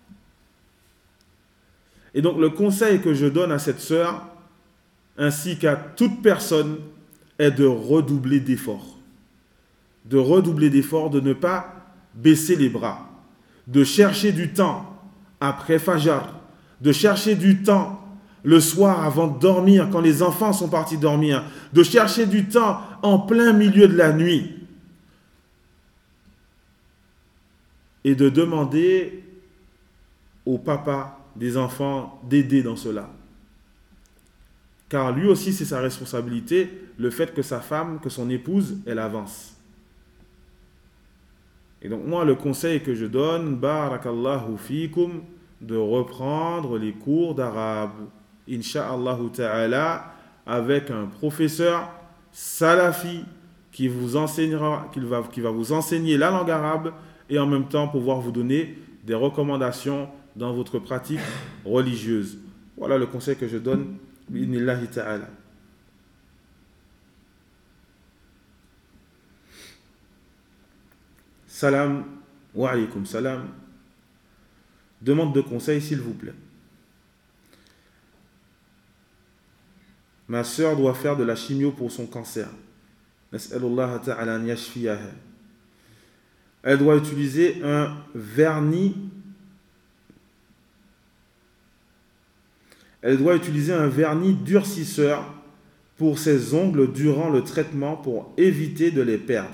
Et donc le conseil que je donne à cette sœur, ainsi qu'à toute personne, est de redoubler d'efforts. De redoubler d'efforts, de ne pas baisser les bras, de chercher du temps après Fajr, de chercher du temps le soir avant de dormir, quand les enfants sont partis dormir, de chercher du temps en plein milieu de la nuit et de demander au papa des enfants d'aider dans cela. Car lui aussi, c'est sa responsabilité, le fait que sa femme, que son épouse, elle avance. Et donc moi, le conseil que je donne, barakallahu fikum, de reprendre les cours d'arabe, incha'Allah ta'ala, avec un professeur salafi qui vous enseignera, qui va, qui va vous enseigner la langue arabe et en même temps pouvoir vous donner des recommandations dans votre pratique religieuse. Voilà le conseil que je donne, bi'idhnillahi ta'ala. Salam wa alaykum salam. Demande de conseil, s'il vous plaît. Ma sœur doit faire de la chimio pour son cancer. Nas'alullah ta'ala an yashfiyaha. Elle doit utiliser un vernis elle doit utiliser un vernis durcisseur pour ses ongles durant le traitement pour éviter de les perdre.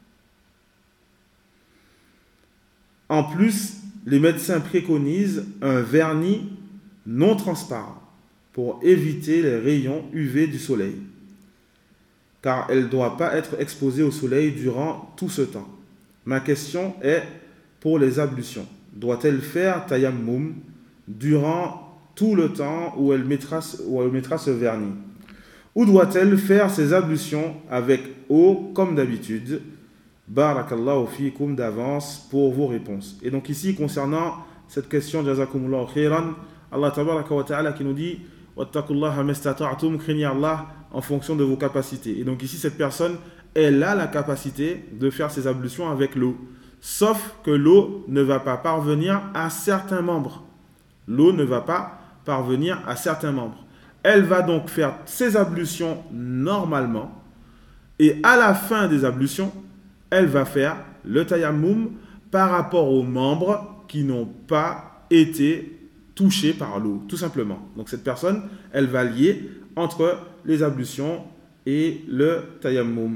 En plus, les médecins préconisent un vernis non transparent pour éviter les rayons U V du soleil, car elle ne doit pas être exposée au soleil durant tout ce temps. Ma question est pour les ablutions. Doit-elle faire tayammum durant tout le temps où elle mettra, où elle mettra ce vernis? Ou doit-elle faire ses ablutions avec eau comme d'habitude? Barakallahu fikum d'avance pour vos réponses. Et donc ici, concernant cette question, jazakumullahu khairan, Allah tabaraka wa ta'ala qui nous dit wattaqullaha mastata'tum, craignez Allah en fonction de vos capacités. Et donc ici, cette personne, elle a la capacité de faire ses ablutions avec l'eau. Sauf que l'eau ne va pas parvenir à certains membres. L'eau ne va pas parvenir à certains membres. Elle va donc faire ses ablutions normalement. Et à la fin des ablutions, elle va faire le tayammum par rapport aux membres qui n'ont pas été touchés par l'eau, tout simplement. Donc cette personne, elle va lier entre les ablutions et le tayammum.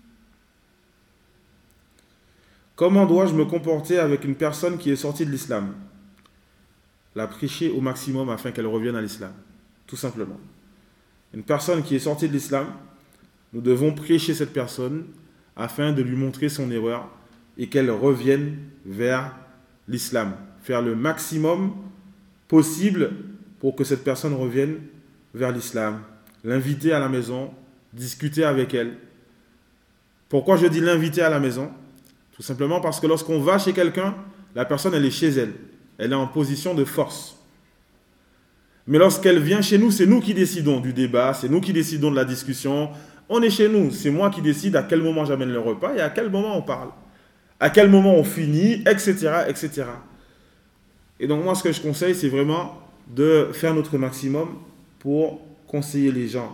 Comment dois-je me comporter avec une personne qui est sortie de l'islam? La prêcher au maximum afin qu'elle revienne à l'islam, tout simplement. Une personne qui est sortie de l'islam, nous devons prêcher cette personne afin de lui montrer son erreur et qu'elle revienne vers l'islam. Faire le maximum possible pour que cette personne revienne vers l'islam. L'inviter à la maison, discuter avec elle. Pourquoi je dis l'inviter à la maison? Tout simplement parce que lorsqu'on va chez quelqu'un, la personne elle est chez elle. Elle est en position de force. Mais lorsqu'elle vient chez nous, c'est nous qui décidons du débat, c'est nous qui décidons de la discussion. On est chez nous, c'est moi qui décide à quel moment j'amène le repas et à quel moment on parle. À quel moment on finit, et cetera, et cetera. Et donc moi, ce que je conseille, c'est vraiment de faire notre maximum pour conseiller les gens.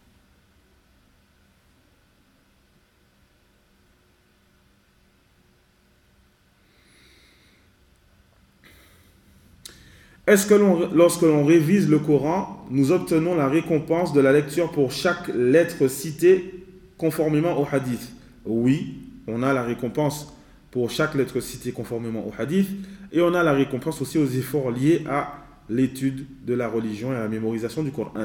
Est-ce que l'on, lorsque l'on révise le Coran, nous obtenons la récompense de la lecture pour chaque lettre citée conformément au hadith? Oui, on a la récompense pour chaque lettre citée conformément au hadith et on a la récompense aussi aux efforts liés à l'étude de la religion et à la mémorisation du Coran.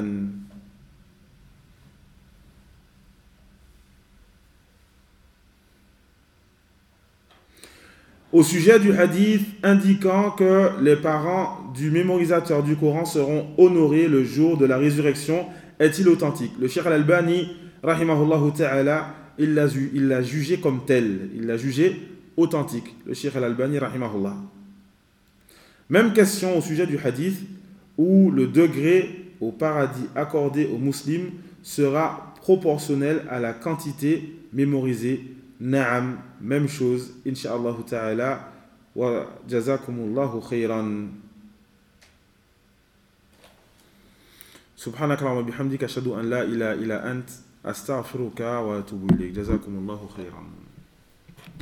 Au sujet du hadith indiquant que les parents du mémorisateur du Coran seront honorés le jour de la résurrection, est-il authentique? Le Cheikh Al-Albani, rahimahullah ta'ala, il l'a, il l'a jugé comme tel, il l'a jugé authentique, le Cheikh Al-Albani, rahimahullah. Même question au sujet du hadith, où le degré au paradis accordé aux musulmans sera proportionnel à la quantité mémorisée. Naam, même chose, incha'Allah ta'ala, wa jazakumullahu khayran. Subhanaka wa bihamdika ashhadu an la ilaha illa ant astaghfiruka wa atubu ilayk. Jazakumullahu khayran.